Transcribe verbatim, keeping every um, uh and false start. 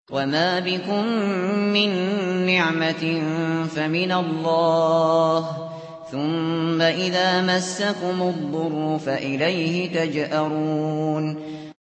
وَمَا بِكُم مِّن نِّعْمَةٍ فَمِنَ اللَّهِ ۖ ثُمَّ إِذَا مَسَّكُمُ الضُّرُّ فَإِلَيْهِ تَجْأَرُونَ